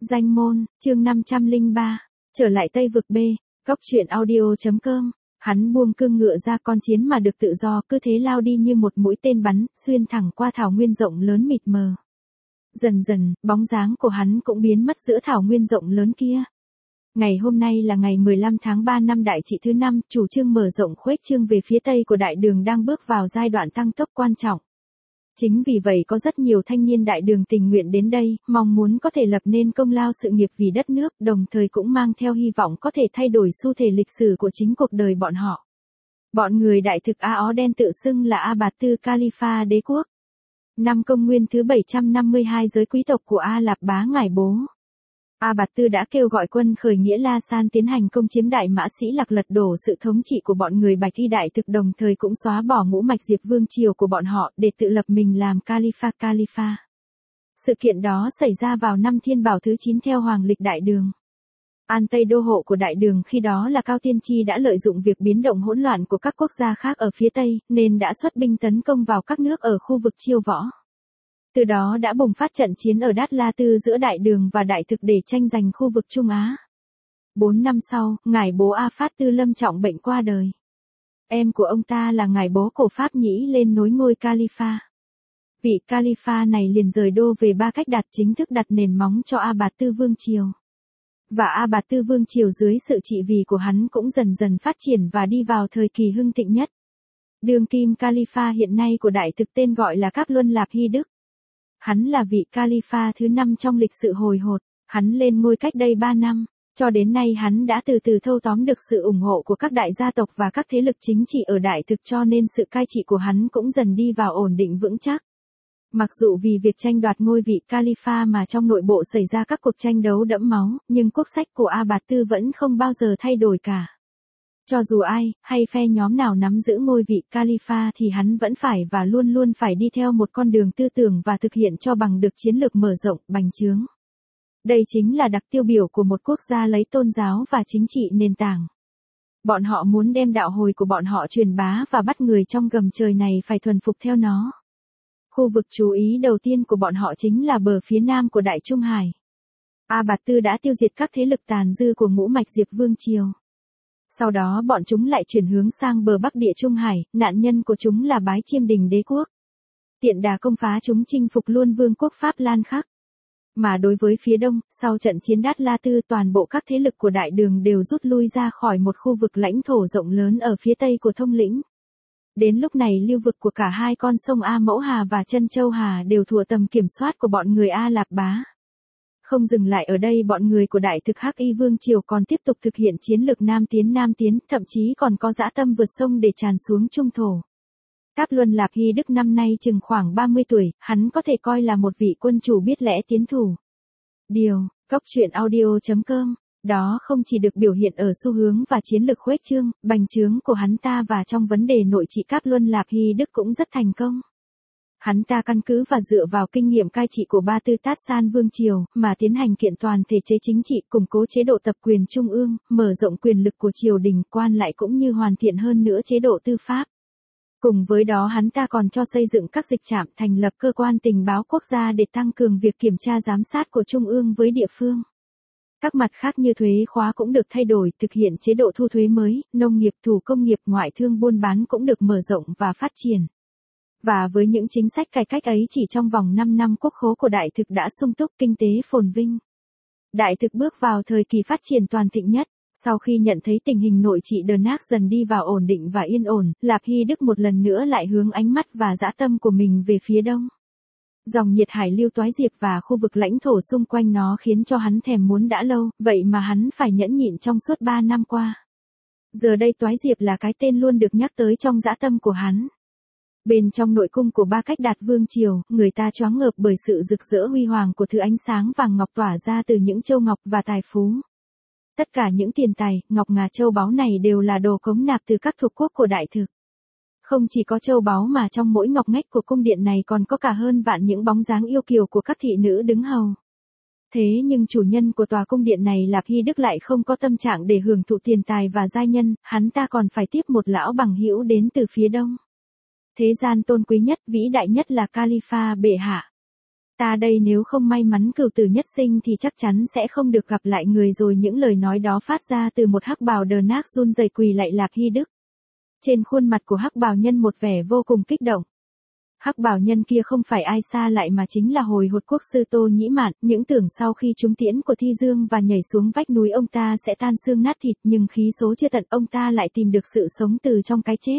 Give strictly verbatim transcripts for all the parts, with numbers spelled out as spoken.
Danh môn, chương năm trăm lẻ ba, trở lại Tây vực B, góc truyện audio.com, hắn buông cương ngựa ra con chiến mà được tự do cứ thế lao đi như một mũi tên bắn, xuyên thẳng qua thảo nguyên rộng lớn mịt mờ. Dần dần, bóng dáng của hắn cũng biến mất giữa thảo nguyên rộng lớn kia. Ngày hôm nay là ngày mười lăm tháng ba năm Đại Trị thứ năm, chủ trương mở rộng khuếch trương về phía Tây của đại đường đang bước vào giai đoạn tăng tốc quan trọng. Chính vì vậy có rất nhiều thanh niên đại đường tình nguyện đến đây, mong muốn có thể lập nên công lao sự nghiệp vì đất nước, đồng thời cũng mang theo hy vọng có thể thay đổi xu thế lịch sử của chính cuộc đời bọn họ. Bọn người đại thực A Ó Đen tự xưng là A Bạt Tư Khalifa đế quốc. Năm công nguyên thứ bảy trăm năm mươi hai giới quý tộc của A Lạp Bá ngải bố. A Bạt Tư đã kêu gọi quân khởi nghĩa La San tiến hành công chiếm Đại Mã Sĩ Lạc, lật đổ sự thống trị của bọn người Bạch Y đại thực, đồng thời cũng xóa bỏ ngũ mạch Diệp vương triều của bọn họ để tự lập mình làm Khalifa Khalifa. Sự kiện đó xảy ra vào năm Thiên Bảo thứ chín theo Hoàng lịch Đại Đường. An Tây đô hộ của Đại Đường khi đó là Cao Tiên Tri đã lợi dụng việc biến động hỗn loạn của các quốc gia khác ở phía Tây, nên đã xuất binh tấn công vào các nước ở khu vực Chiêu Võ. Từ đó đã bùng phát trận chiến ở Đát La Tư giữa Đại Đường và Đại thực để tranh giành khu vực Trung Á. Bốn năm sau, ngải bố A Phát Tư lâm trọng bệnh qua đời. Em của ông ta là ngải bố cổ Pháp Nhĩ lên nối ngôi Khalifa. Vị Khalifa này liền rời đô về Ba Cách Đạt, chính thức đặt nền móng cho A Bạt Tư Vương Triều. Và A Bạt Tư Vương Triều dưới sự trị vì của hắn cũng dần dần phát triển và đi vào thời kỳ hưng thịnh nhất. Đương kim Khalifa hiện nay của Đại thực tên gọi là Cáp Luân Lạp Hy Đức. Hắn là vị Khalifa thứ năm trong lịch sử hồi hột, hắn lên ngôi cách đây ba năm, cho đến nay hắn đã từ từ thâu tóm được sự ủng hộ của các đại gia tộc và các thế lực chính trị ở Đại thực, cho nên sự cai trị của hắn cũng dần đi vào ổn định vững chắc. Mặc dù vì việc tranh đoạt ngôi vị Khalifa mà trong nội bộ xảy ra các cuộc tranh đấu đẫm máu, nhưng quốc sách của A Bạt Tư vẫn không bao giờ thay đổi cả. Cho dù ai, hay phe nhóm nào nắm giữ ngôi vị Khalifa thì hắn vẫn phải và luôn luôn phải đi theo một con đường tư tưởng và thực hiện cho bằng được chiến lược mở rộng, bành trướng. Đây chính là đặc tiêu biểu của một quốc gia lấy tôn giáo và chính trị nền tảng. Bọn họ muốn đem đạo hồi của bọn họ truyền bá và bắt người trong gầm trời này phải thuần phục theo nó. Khu vực chú ý đầu tiên của bọn họ chính là bờ phía nam của Đại Trung Hải. A Bạt Tư đã tiêu diệt các thế lực tàn dư của ngũ mạch Diệp vương triều. Sau đó bọn chúng lại chuyển hướng sang bờ bắc địa Trung Hải, nạn nhân của chúng là Bái Chiêm Đình đế quốc. Tiện đà công phá chúng chinh phục luôn vương quốc Pháp Lan Khắc. Mà đối với phía đông, sau trận chiến Đát La Tư, toàn bộ các thế lực của Đại Đường đều rút lui ra khỏi một khu vực lãnh thổ rộng lớn ở phía tây của Thông Lĩnh. Đến lúc này lưu vực của cả hai con sông A Mẫu Hà và Trân Châu Hà đều thua tầm kiểm soát của bọn người A Lạp Bá. Không dừng lại ở đây, bọn người của Đại thực Hắc Y Vương Triều còn tiếp tục thực hiện chiến lược Nam tiến Nam tiến, thậm chí còn có dã tâm vượt sông để tràn xuống Trung thổ. Cáp Luân Lạp Hy Đức năm nay chừng khoảng ba mươi tuổi, hắn có thể coi là một vị quân chủ biết lẽ tiến thủ. Điều, góc truyện audio.com, đó không chỉ được biểu hiện ở xu hướng và chiến lược khuếch trương, bành trướng của hắn ta, và trong vấn đề nội trị Cáp Luân Lạp Hy Đức cũng rất thành công. Hắn ta căn cứ và dựa vào kinh nghiệm cai trị của Ba Tư Tát San Vương Triều, mà tiến hành kiện toàn thể chế chính trị, củng cố chế độ tập quyền trung ương, mở rộng quyền lực của triều đình, quan lại cũng như hoàn thiện hơn nữa chế độ tư pháp. Cùng với đó hắn ta còn cho xây dựng các dịch trạm, thành lập cơ quan tình báo quốc gia để tăng cường việc kiểm tra giám sát của trung ương với địa phương. Các mặt khác như thuế khóa cũng được thay đổi, thực hiện chế độ thu thuế mới, nông nghiệp, thủ công nghiệp, ngoại thương buôn bán cũng được mở rộng và phát triển. Và với những chính sách cải cách ấy, chỉ trong vòng năm năm quốc khố của Đại thực đã sung túc, kinh tế phồn vinh. Đại thực bước vào thời kỳ phát triển toàn thịnh nhất. Sau khi nhận thấy tình hình nội trị Đờ Nác dần đi vào ổn định và yên ổn, Lạp Hy Đức một lần nữa lại hướng ánh mắt và dã tâm của mình về phía đông. Dòng nhiệt hải lưu Toái Diệp và khu vực lãnh thổ xung quanh nó khiến cho hắn thèm muốn đã lâu, vậy mà hắn phải nhẫn nhịn trong suốt ba năm qua. Giờ đây Toái Diệp là cái tên luôn được nhắc tới trong dã tâm của hắn. Bên trong nội cung của Ba Cách Đạt Vương Triều, người ta choáng ngợp bởi sự rực rỡ huy hoàng của thứ ánh sáng vàng ngọc tỏa ra từ những châu ngọc và tài phú. Tất cả những tiền tài, ngọc ngà châu báu này đều là đồ cống nạp từ các thuộc quốc của Đại thực. Không chỉ có châu báu mà trong mỗi ngọc ngách của cung điện này còn có cả hơn vạn những bóng dáng yêu kiều của các thị nữ đứng hầu. Thế nhưng chủ nhân của tòa cung điện này Lạp Hy Đức lại không có tâm trạng để hưởng thụ tiền tài và giai nhân, hắn ta còn phải tiếp một lão bằng hữu đến từ phía đông. Thế gian tôn quý nhất, vĩ đại nhất là Khalifa bệ hạ. Ta đây nếu không may mắn cửu tử nhất sinh thì chắc chắn sẽ không được gặp lại người rồi. Những lời nói đó phát ra từ một hắc bào đờ nác run rẩy quỳ lạy Lạp Hy Đức. Trên khuôn mặt của hắc bào nhân một vẻ vô cùng kích động. Hắc bào nhân kia không phải ai xa lại mà chính là hồi hột quốc sư Tô Nhĩ Mạn. Những tưởng sau khi trúng tiễn của Thi Dương và nhảy xuống vách núi ông ta sẽ tan xương nát thịt, nhưng khí số chưa tận ông ta lại tìm được sự sống từ trong cái chết.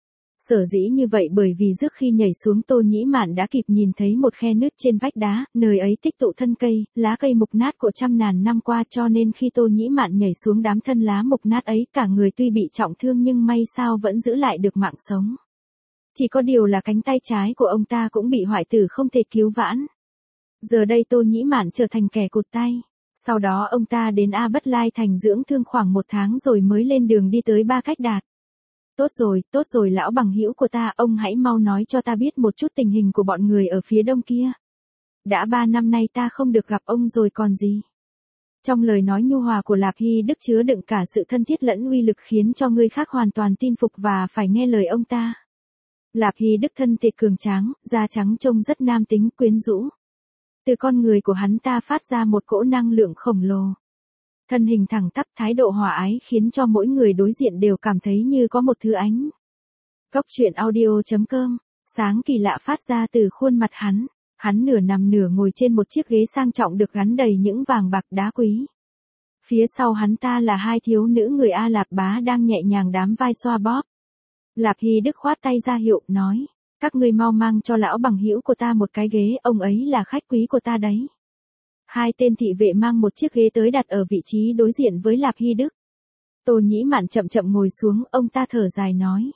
Sở dĩ như vậy bởi vì trước khi nhảy xuống Tô Nhĩ Mạn đã kịp nhìn thấy một khe nứt trên vách đá, nơi ấy tích tụ thân cây, lá cây mục nát của trăm ngàn năm qua, cho nên khi Tô Nhĩ Mạn nhảy xuống đám thân lá mục nát ấy, cả người tuy bị trọng thương nhưng may sao vẫn giữ lại được mạng sống. Chỉ có điều là cánh tay trái của ông ta cũng bị hoại tử không thể cứu vãn. Giờ đây Tô Nhĩ Mạn trở thành kẻ cụt tay. Sau đó ông ta đến A Bất Lai Thành dưỡng thương khoảng một tháng rồi mới lên đường đi tới Ba Cách Đạt. Tốt rồi, tốt rồi lão bằng hữu của ta, ông hãy mau nói cho ta biết một chút tình hình của bọn người ở phía đông kia. Đã ba năm nay ta không được gặp ông rồi còn gì. Trong lời nói nhu hòa của Lạp Hy Đức chứa đựng cả sự thân thiết lẫn uy lực khiến cho người khác hoàn toàn tin phục và phải nghe lời ông ta. Lạp Hy Đức thân thể cường tráng, da trắng trông rất nam tính quyến rũ. Từ con người của hắn ta phát ra một cỗ năng lượng khổng lồ. Thân hình thẳng tắp, thái độ hòa ái khiến cho mỗi người đối diện đều cảm thấy như có một thứ ánh. Góc truyện audio chấm com, sáng kỳ lạ phát ra từ khuôn mặt hắn. Hắn nửa nằm nửa ngồi trên một chiếc ghế sang trọng được gắn đầy những vàng bạc đá quý. Phía sau hắn ta là hai thiếu nữ người A Lạp Bá đang nhẹ nhàng đám vai xoa bóp. Lạp Hy Đức khoát tay ra hiệu, nói, các ngươi mau mang cho lão bằng hữu của ta một cái ghế, ông ấy là khách quý của ta đấy. Hai tên thị vệ mang một chiếc ghế tới đặt ở vị trí đối diện với Lạp Hy Đức. Tô Nhĩ Mạn chậm chậm ngồi xuống, ông ta thở dài nói.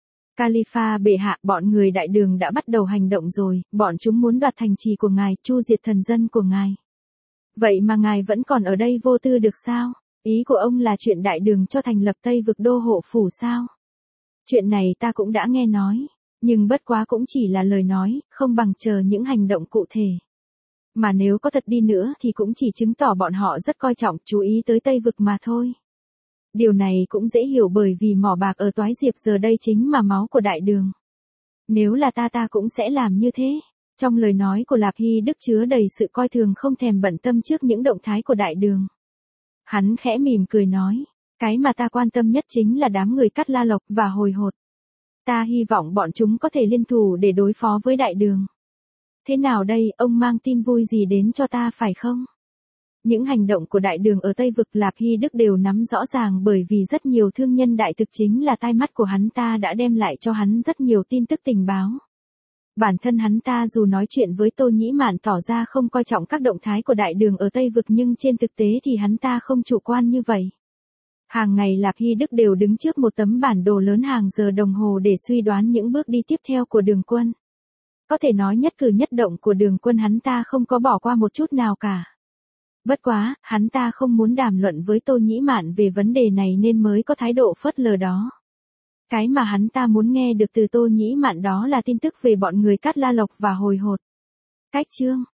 Khalifa bệ hạ, bọn người đại đường đã bắt đầu hành động rồi, bọn chúng muốn đoạt thành trì của ngài, chu diệt thần dân của ngài. Vậy mà ngài vẫn còn ở đây vô tư được sao? Ý của ông là chuyện đại đường cho thành lập Tây vực đô hộ phủ sao? Chuyện này ta cũng đã nghe nói, nhưng bất quá cũng chỉ là lời nói, không bằng chờ những hành động cụ thể. Mà nếu có thật đi nữa thì cũng chỉ chứng tỏ bọn họ rất coi trọng, chú ý tới Tây vực mà thôi. Điều này cũng dễ hiểu bởi vì mỏ bạc ở Toái Diệp giờ đây chính mà máu của đại đường. Nếu là ta ta cũng sẽ làm như thế. Trong lời nói của Lạp Hy Đức chứa đầy sự coi thường không thèm bận tâm trước những động thái của đại đường. Hắn khẽ mỉm cười nói, cái mà ta quan tâm nhất chính là đám người Cát La Lộc và Hồi Hột. Ta hy vọng bọn chúng có thể liên thủ để đối phó với đại đường. Thế nào đây, ông mang tin vui gì đến cho ta phải không? Những hành động của đại đường ở Tây vực Lạp Hy Đức đều nắm rõ ràng bởi vì rất nhiều thương nhân đại thực chính là tai mắt của hắn ta đã đem lại cho hắn rất nhiều tin tức tình báo. Bản thân hắn ta dù nói chuyện với Tô Nhĩ Mạn tỏ ra không coi trọng các động thái của đại đường ở Tây vực nhưng trên thực tế thì hắn ta không chủ quan như vậy. Hàng ngày Lạp Hy Đức đều đứng trước một tấm bản đồ lớn hàng giờ đồng hồ để suy đoán những bước đi tiếp theo của đường quân. Có thể nói nhất cử nhất động của đường quân hắn ta không có bỏ qua một chút nào cả. Bất quá, hắn ta không muốn đàm luận với Tô Nhĩ Mạn về vấn đề này nên mới có thái độ phớt lờ đó. Cái mà hắn ta muốn nghe được từ Tô Nhĩ Mạn đó là tin tức về bọn người Cát La Lộc và Hồi Hột. Cách chương